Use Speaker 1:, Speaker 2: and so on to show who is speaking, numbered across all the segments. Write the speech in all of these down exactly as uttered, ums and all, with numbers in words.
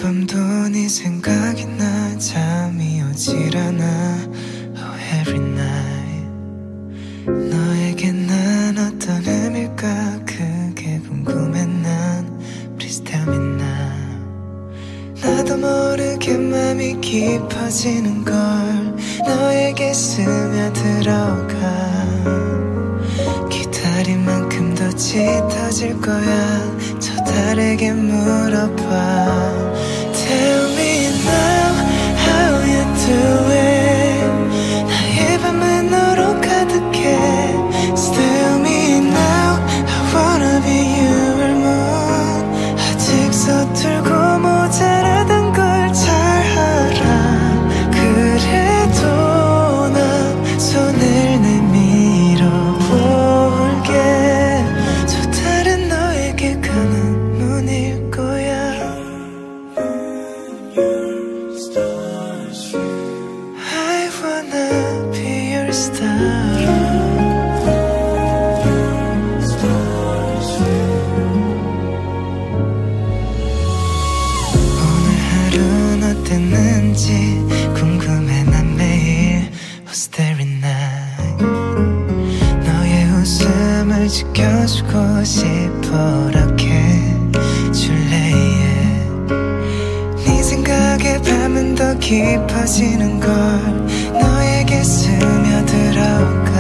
Speaker 1: 밤도 네 생각이 나 잠이 오질 않아 Oh every night 너에게 난 어떤 의미일까 그게 궁금해 난 Please tell me now 나도 모르게 맘이 깊어지는 걸 너에게 스며들어가 기다린 만큼 더 짙어질 거야 저 달에게 물어봐 Tell me now how you doing 나의 밤은 너로 가득해 Still me now I wanna be your moon 아직 서툴고 모자라던 걸 잘 알아 그래도 난 손을 내밀어 볼게 저 달은 너에게 가는 문일 거야 I wanna be your star 오늘 하루는 어땠는지 궁금해 난 매일 Was there in night 너의 웃음을 지켜주고 싶어 이렇게 줄래 yeah. 네 생각에 밤은 더 깊어지는 걸 너에게 스며들어가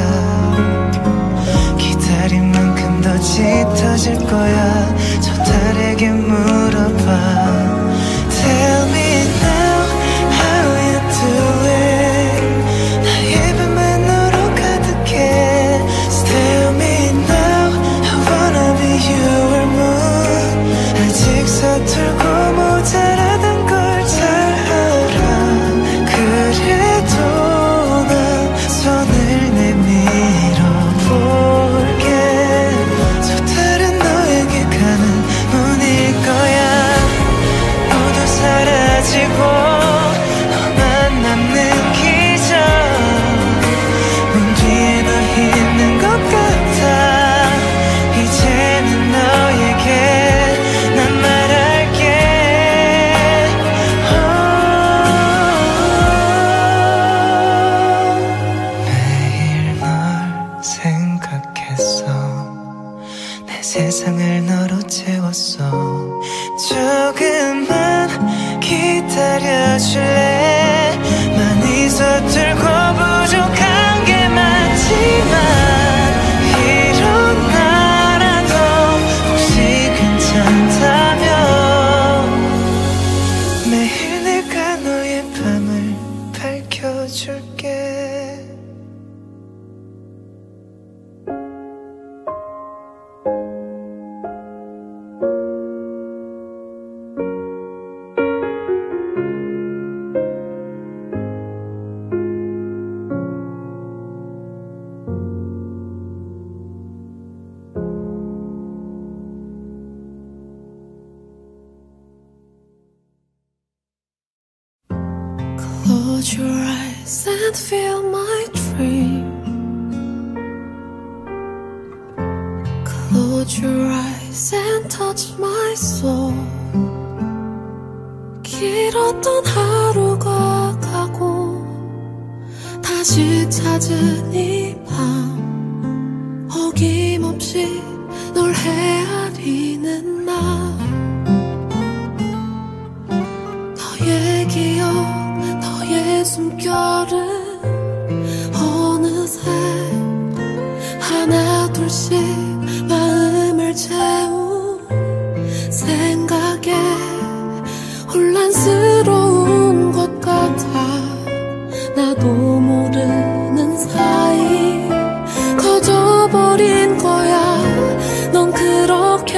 Speaker 1: 기다린 만큼 더 짙어질 거야 저 달에게 물어봐 Tell me now how you doing 나의 밤은 너로 가득해 Tell me now I wanna be your moon 아직 서툴고 모자라던 걸 잘 알아 그래도 난 손을 내밀어 볼게 저 달은 너에게 가는 문일 거야 모두 사라지고 너만 남는 기적 문 뒤에 너 있는 것 같아 이제는 너에게 난 말할게 oh. 매일 널 생각했어 내 세상을 너로 채웠어 조금만 기다려줄래 많이 서툴고 부족한 게 많지만 이런 나라도 혹시 괜찮다면 매일 내가 너의 밤을 밝혀줄게
Speaker 2: Close your eyes and feel my dream Close your eyes and touch my soul 길었던 하루가 가고 다시 찾은 이 밤 어김없이 널 헤아리는 나 너의 기억 너의 숨결은 어느새 하나 둘씩 마음을 채운 생각에 혼란스러운 것 같아 나도 모르는 사이 커져버린 거야 넌 그렇게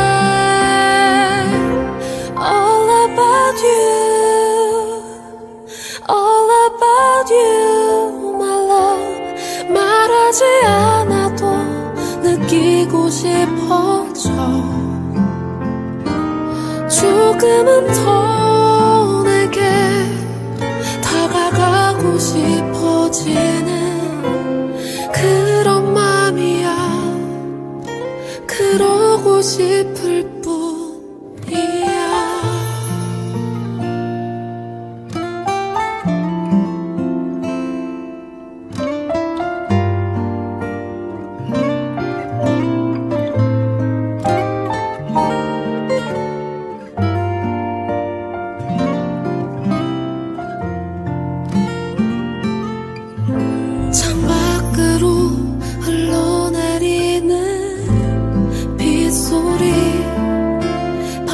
Speaker 2: All about you All about you my love 말하지 않아도 느끼고 싶어져 조금은 더 내게 다가가고 싶어지는 그런 맘이야 그러고 싶을 뿐이야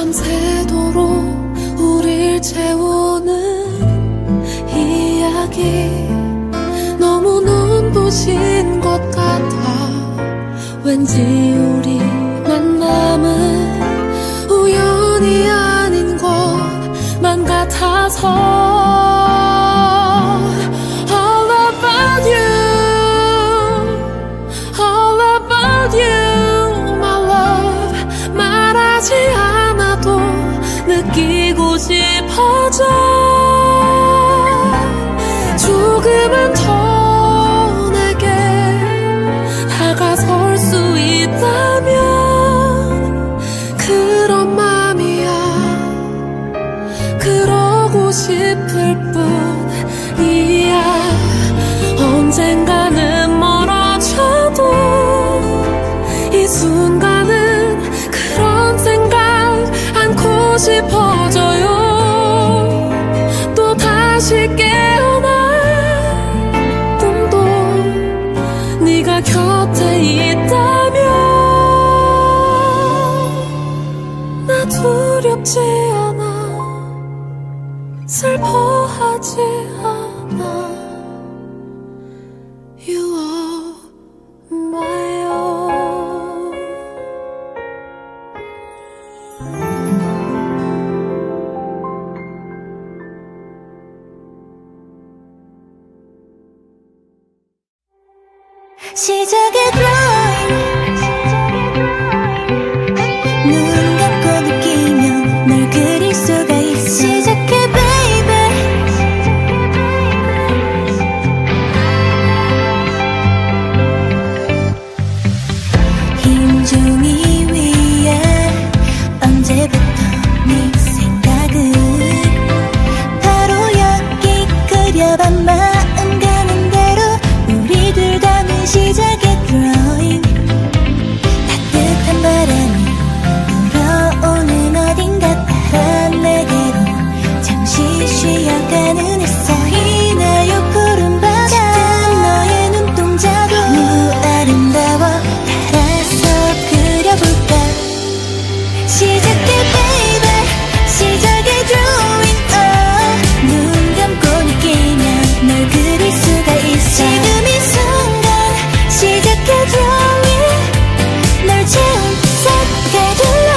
Speaker 2: 밤새도록 우릴 채우는 이야기 너무 눈부신 것 같아. 왠지 우리 만남은 우연이 아닌 것만 같아서 All about you, all about you, my love. 말하지 않아도 느끼고 싶어져. 조금은 더 내게 다가설 수 있다면 그런 맘이야. 그러고 싶을 뿐이야. 언젠가는 멀어져도 이 순간은 그런 생각 안고 싶어져요. 또 다시 깨어나 꿈도 네가 곁에 있다면 나 두렵지 않아. 슬퍼하지 않아. You are my own.
Speaker 3: 시작의 drawing 눈 감고 느끼면 널 그릴 수가 있어. 시작해 baby 흰 종이 위에 언제부터 네 생각은 바로 여기 그려본 마음 가는 대로 우리 둘 가는 시작의 drawing. 따뜻한 바람이 불어오는 어딘가 따라 내게로 잠시 쉬어가는 햇살. 보이나요 푸른 바다 짙은 너의 눈동자도 너무 아름다워. 따라서 그려볼까. 시작해 baby 시작의 drawing. oh. 눈 감고 느끼면 널 그릴 수가 있어. 지금 이 순간 시작해 drawing. 널 채운 색깔들로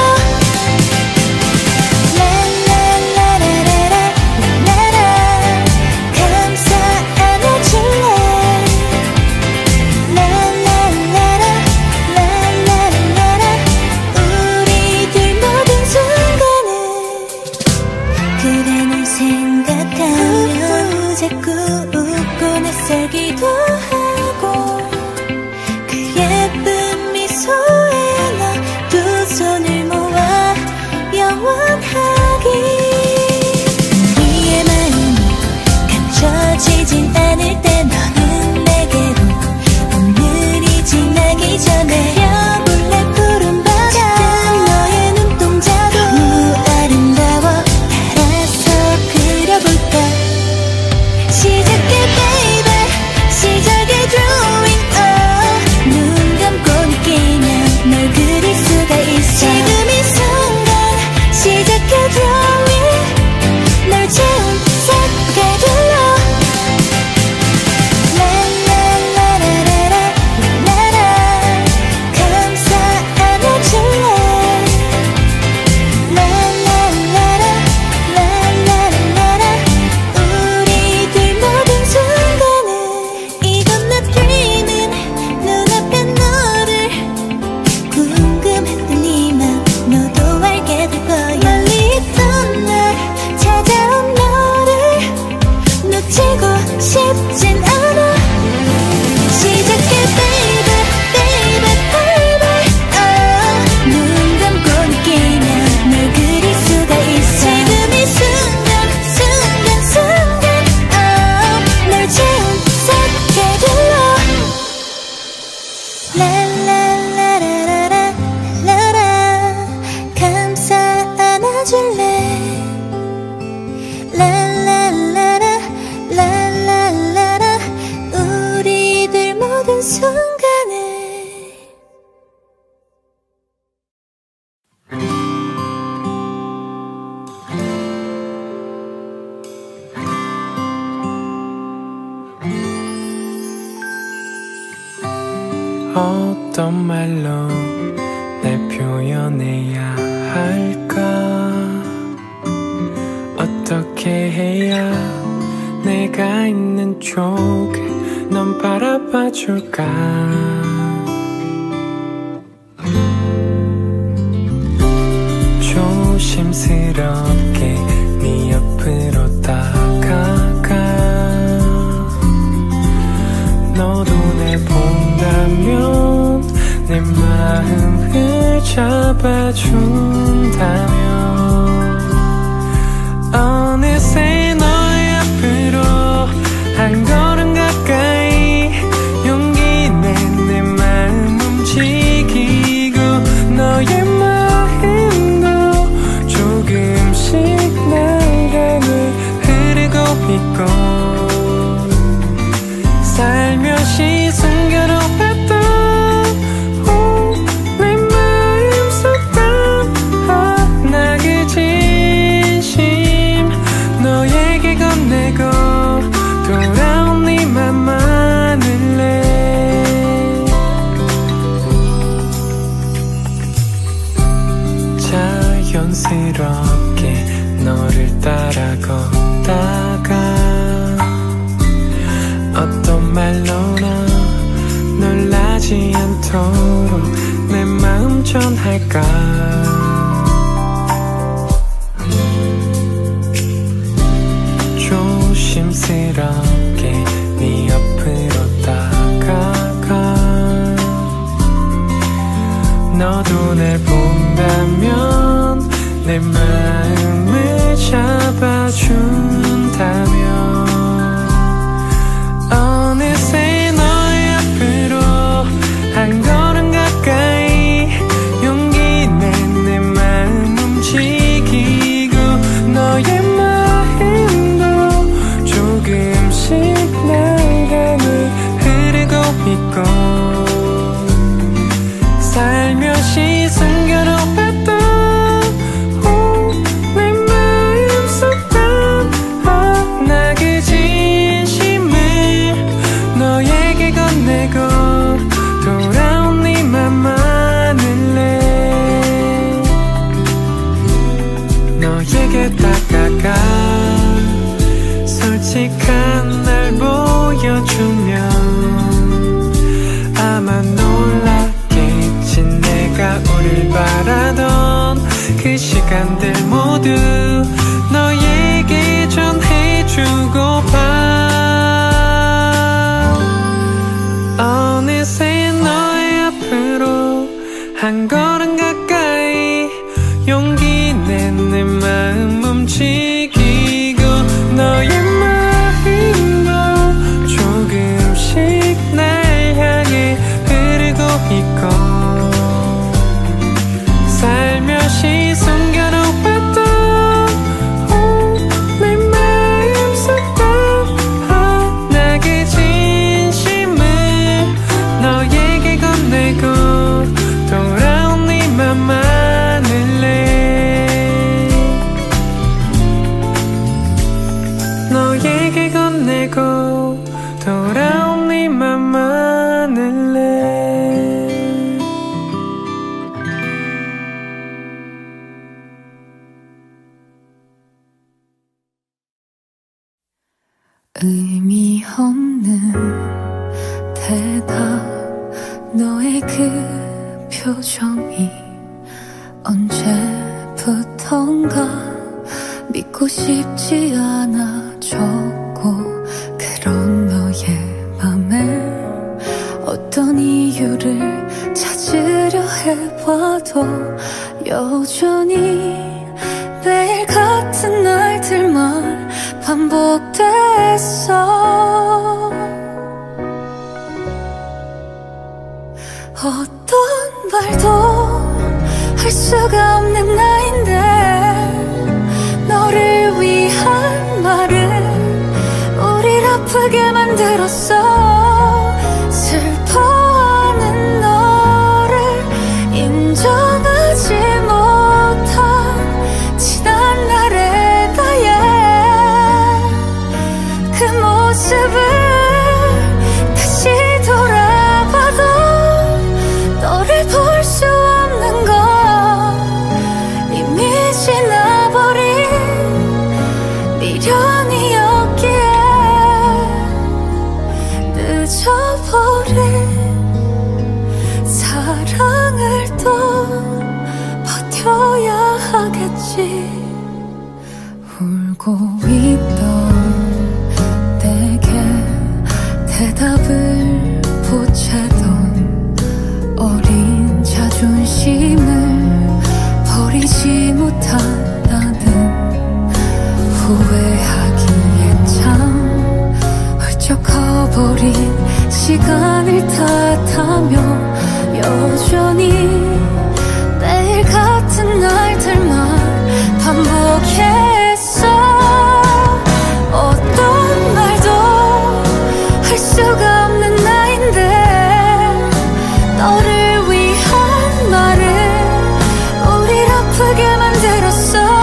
Speaker 3: 라라라라라라 라라 감싸 안아줄래. 라라라라 라라라라 우리들 모든 순간을 그래 널 생각하면 자꾸 웃고 낯설기도 하고 그 예쁜 미소에 너 두 손을 모아 영원하기. 우리의 마음이 감춰지진 않을 때 너는 내게로 오늘이 지나기 전에 그려볼래 푸른 바다 짙은 너의 눈동자도 너무 아름다워. 따라서 그려볼까. 시작해 baby 시작의 drawing. oh. 눈 감고 느끼면 널 그릴 수가 있어. 지금 이 순간 시작해 drawing.
Speaker 1: 어떤 말로 날 표현해야 할까? 어떻게 해야 내가 있는 쪽을 넌 바라봐 줄까? 조심스럽게 네 옆으로 다가가 너도 날 본다면 내 마음을 잡아준다면 어느새 너의 앞으로 한 걸음 가까이 용기 내 내 마음 움직이고 너의 마음도 조금씩 날 향해 흐르고 있고 살며시 숨겨놓았던 내 마음속 하나 그 진심 너에게 건네고 돌아온 네 맘만을래 자연스럽게 너를 따라 걷다가 어떤 말로나 놀라지 않도록 내 마음 전할까? 조심스럽게 네 옆으로 다가가 너도 날 본다면 내 마음을 잡아준다면 어느새 너의 앞으로 한 걸음 가까이 용기 내 내 마음 움직이고 너의 마음도 조금씩 날 향해 흐르고 있고 살며시 숨겨놓았던 내 마음속 하나 그 진심을 너에게 건네고 돌아온 네 맘만을래 너에게 다가가 솔직한 날 보여주면 아마 놀랐겠지 내가 우릴 바라던 그 시간들 모두 너에게 전해주고파 어느새 너의 앞으로 한 걸음 가까이 용기 내 내 마음 움직이고 너의 마음도 조금씩 날 향해 흐르고 있고 살며시 숨겨놓았던 내 마음속 하나 그 진심을 너에게 건네고 돌아온 네 맘만을래 너에게 건네고 돌아온 네 맘만을래
Speaker 2: 의미 없는 대답 너의 그 표정이 언제부턴가 믿고 싶지 않아졌고 그런 너의 맘에 어떤 이유를 찾으려 해봐도 여전히 매일 같은 날들만 반복됐어 어떤 말도 할 수가 없는 나인데 너를 위한 말은 우릴 아프게 만들었어 슬퍼하는 너를 인정하지 못한 지난 날의 나의 그 모습을 다시 돌아봐도 하겠지. 울고 있던 내게 대답을 보채던 어린 자존심을 버리지 못한다는 후회하기엔 참 훌쩍 커버린 시간을 탓하며 여전히 매일 같은 날들만 반복했어. 어떤 말도 할 수가 없는 나인데 너를 위한 말을 우릴 아프게 만들었어.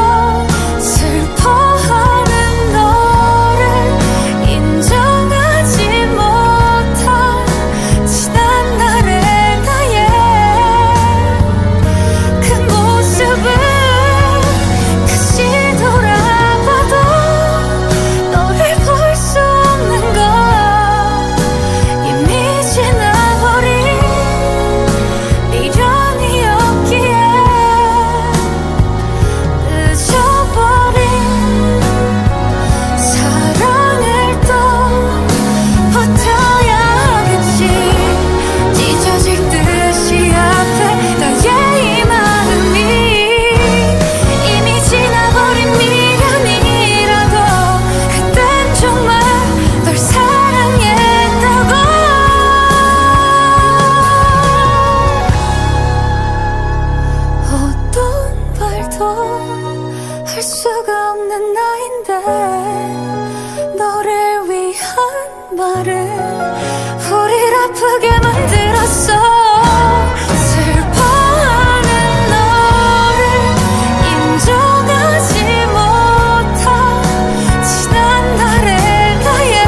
Speaker 2: 슬퍼하는 너를 인정하지 못한 지난 날의 나의 그 모습을 다시 돌아봐도 너를 볼 수 없는 건 이미 지나버린 미련이었기에 늦어버린 사랑을 또 버텨야 하겠지. 찢어질 듯이 아파 나의 이 마음이 이미 지나버린 미련이라도 그땐 정말 널 사랑했다고. 어떤 말도 할 수가 없는 나인데 너를 위한 말을 우릴 아프게 만들었어. 슬퍼하는 너를 인정하지 못한 지난 날의 나의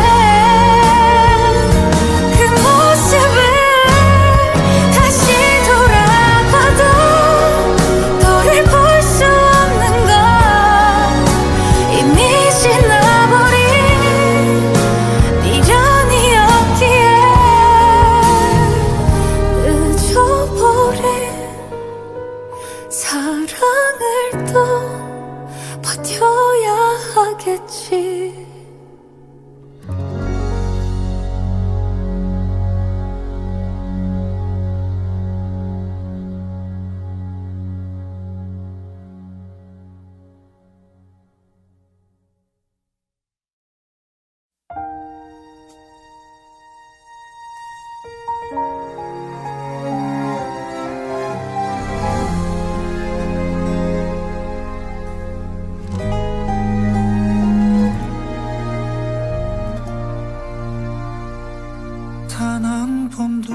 Speaker 2: 그 모습을 다시 돌아봐도 너를 볼 수 없는 건 이미 지나버린 미련이었기에 늦어버린 사랑을 또 버텨야 하겠지.
Speaker 1: 단 한 번도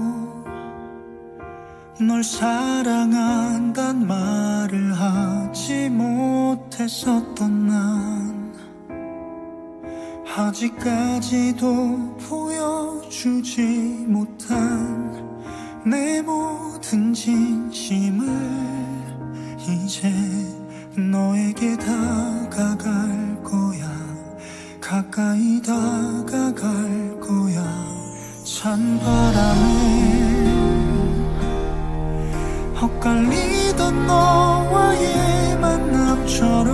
Speaker 1: 널 사랑한단 말을 하지 못했었던 난 아직까지도 보여주지 못한 내 모든 진심을 이제 너에게 다가갈 거야. 가까이 다가갈 거야. 찬바람에 엇갈리던 너와의 만남처럼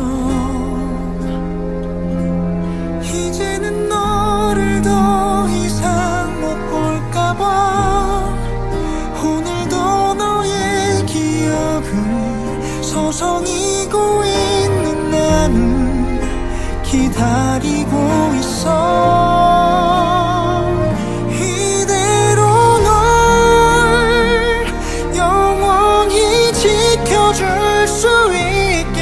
Speaker 1: 이제는 너를 더 이상 못 볼까봐 오늘도 너의 기억을 서성이고 있는 나는 기다리고 있어. 줄 수 있게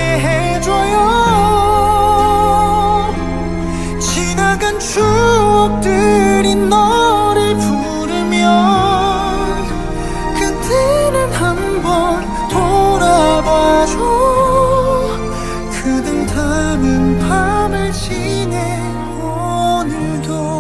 Speaker 1: 해줘요. 지나간 추억들이 너를 부르면 그때는 한번 돌아봐줘. 그댈 닮은 밤을 지내 오늘도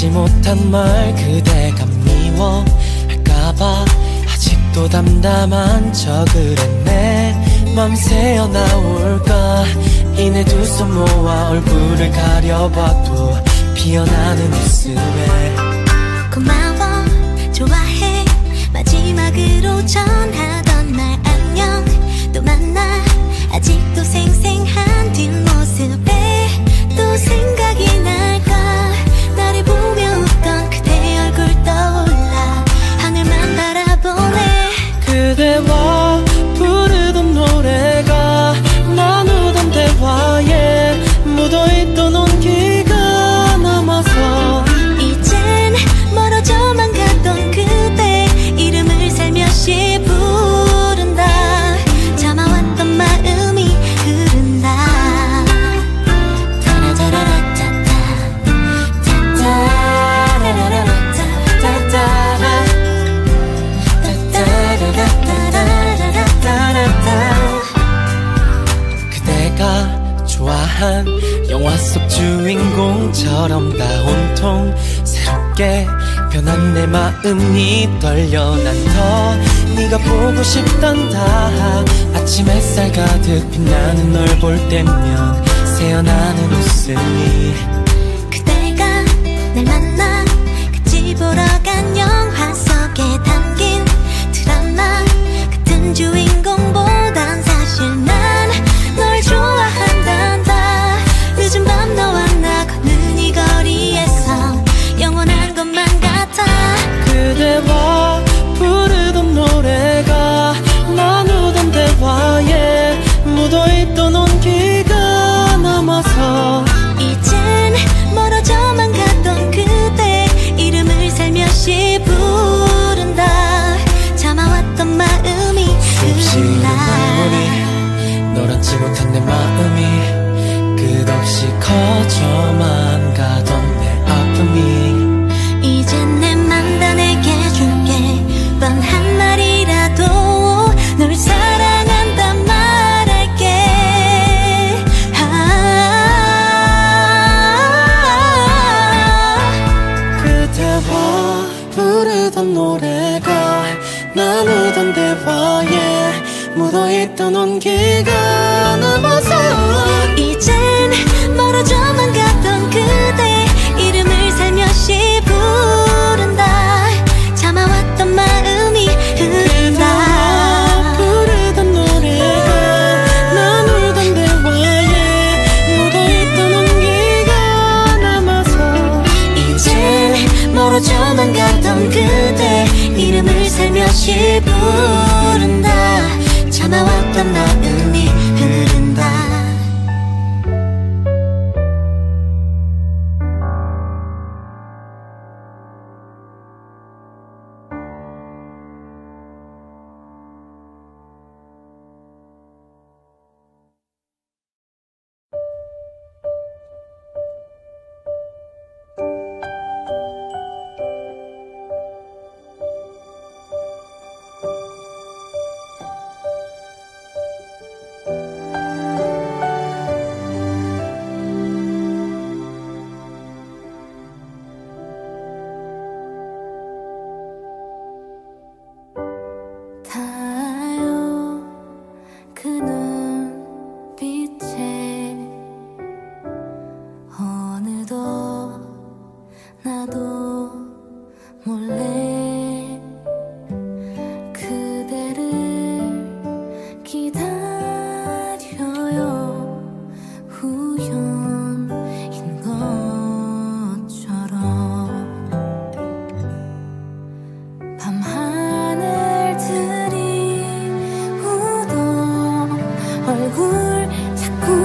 Speaker 1: 하지 못한 말 그대가 미워할까봐 아직도 담담한 척을 했네. 맘 새어 나올까 이내 두 손 모아 얼굴을 가려봐도 피어나는 웃음에
Speaker 3: 고마워 좋아해 마지막으로 전하던 말 안녕 또 만나 아직도 생생한 뒷모습에 또 생각이 날까 나를 보며 웃던 그대 얼굴 떠올라 하늘만 바라보네.
Speaker 1: 그대와 부르던 노래가 나누던 대화에 묻어있던 온기가 남아서
Speaker 3: 이젠 멀어져만 가던 그대 이름을 살며시 부른다. 참아왔던 마음이 흐른다.
Speaker 1: 그대가 좋아한 영화 속 주인공처럼 다 온통 새롭게 변한 내 마음이 떨려 난 더 네가 보고 싶단다. 아침 햇살 가득 빛나는 널 볼 때면 새어나는 웃음이
Speaker 3: 그대가 날 만나 같이 보러 간 영화 속에 담긴 드라마 같은 주인공보단 사실 난 널 좋아한단다. 늦은 밤 너와 나 걷는 이 거리에서 영원한 것만 같아.
Speaker 1: 그대와 부르던 노래가 나누던 대화에 묻어있던 온기가 남아서
Speaker 3: 이젠 멀어져만 가던 그대 이름을 살며시 부른다. 참아왔던 마음이
Speaker 1: 수없이 흐른
Speaker 3: 흐른다.
Speaker 1: 눈물이 너란지 못한 내 마음이 끝없이 커져만 가던 내 아픔이
Speaker 3: 이젠 내 맘 다 내게 줄게. 뻔한 말이라도 널 사랑한다 말할게. 아
Speaker 1: 그대와 부르던 노래가 나누던 대화에 묻어있던 온기가 남아서
Speaker 3: 이젠 멀어져만 가던 그대 이름을 살며시 부른다. 참아왔던 마음이 흐른다.
Speaker 1: 부르던 노래가 나누던 대화에 묻어있던 온기가 남아서
Speaker 3: 이젠 멀어져만 가던 그대 이름을 살며시 부른다. 참아왔던 마음이 흐른다. 얼굴 자꾸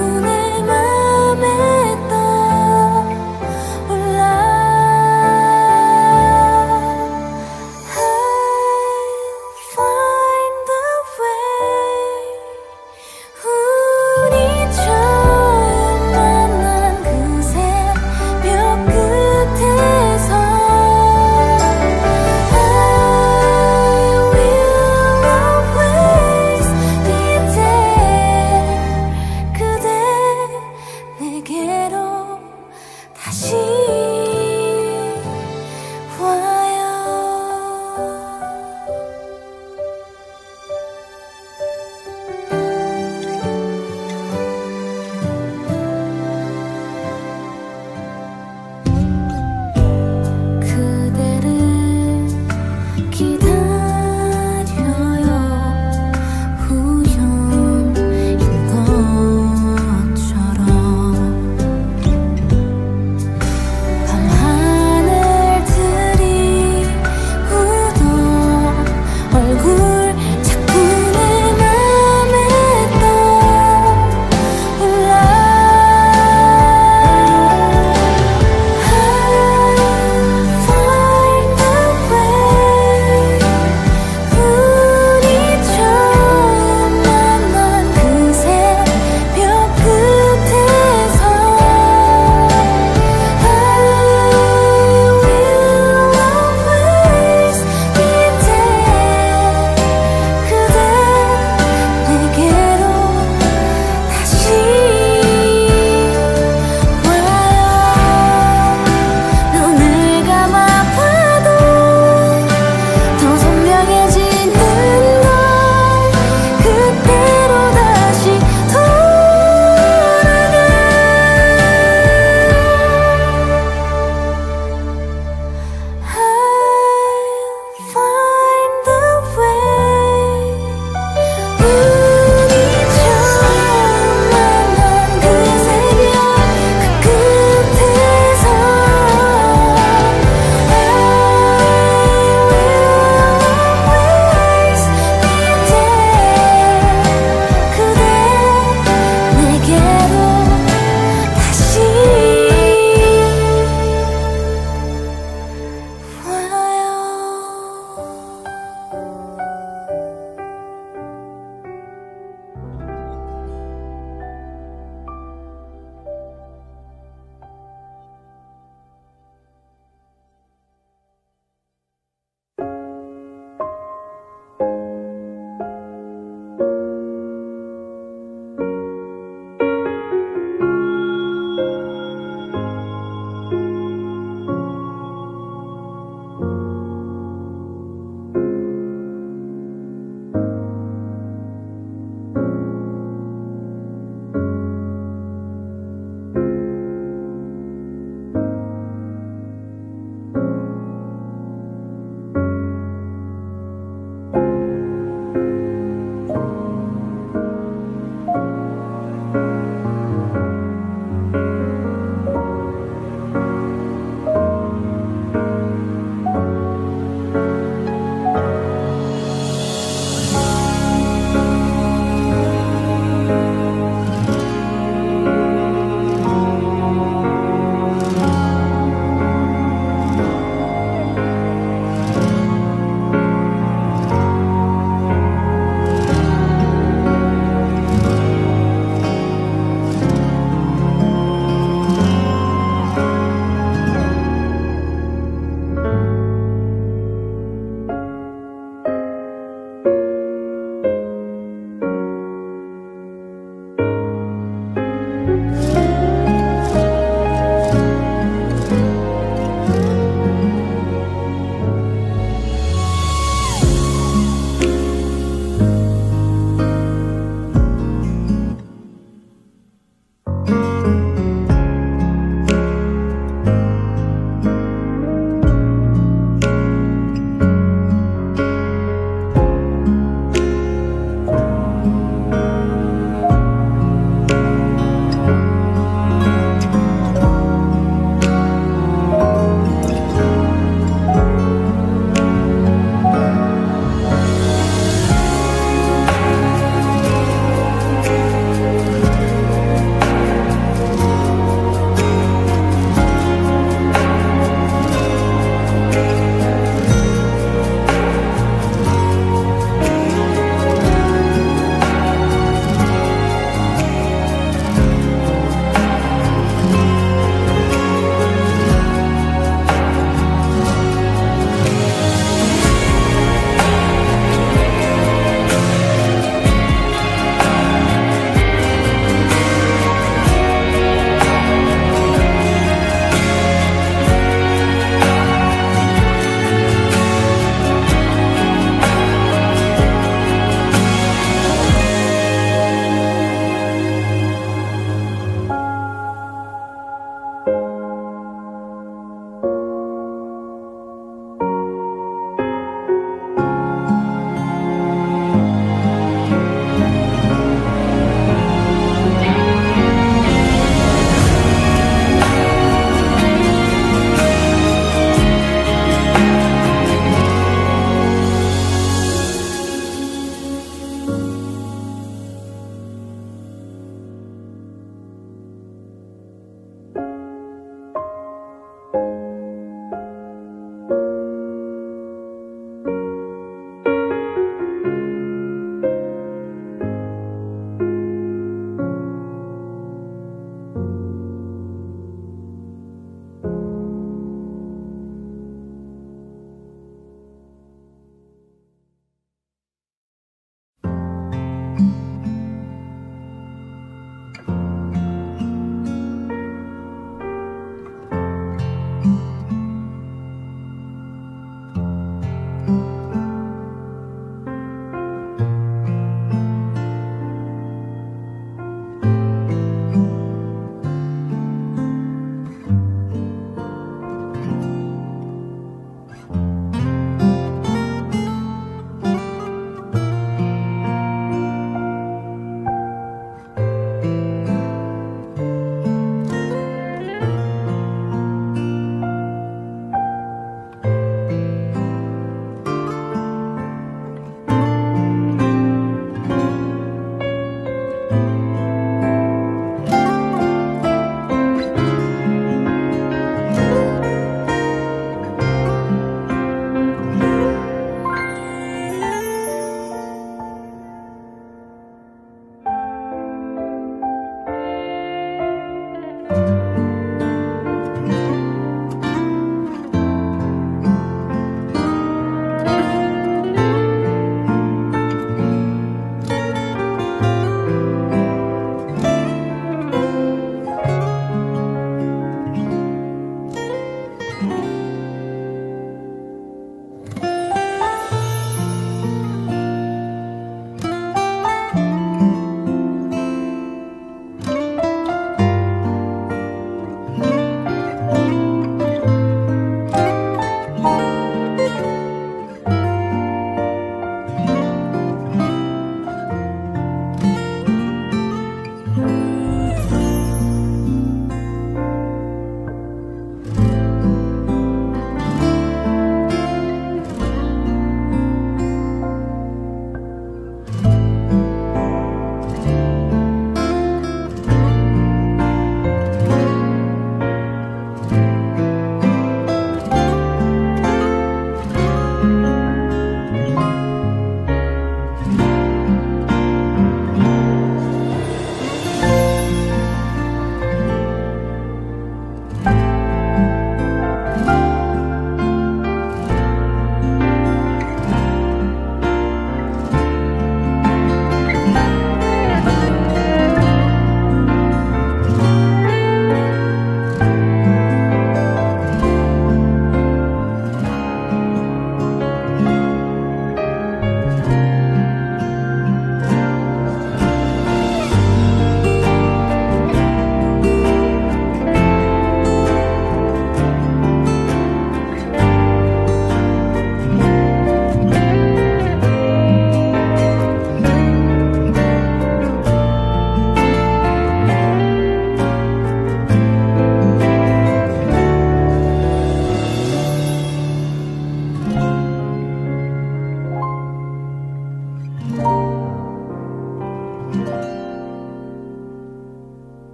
Speaker 3: 나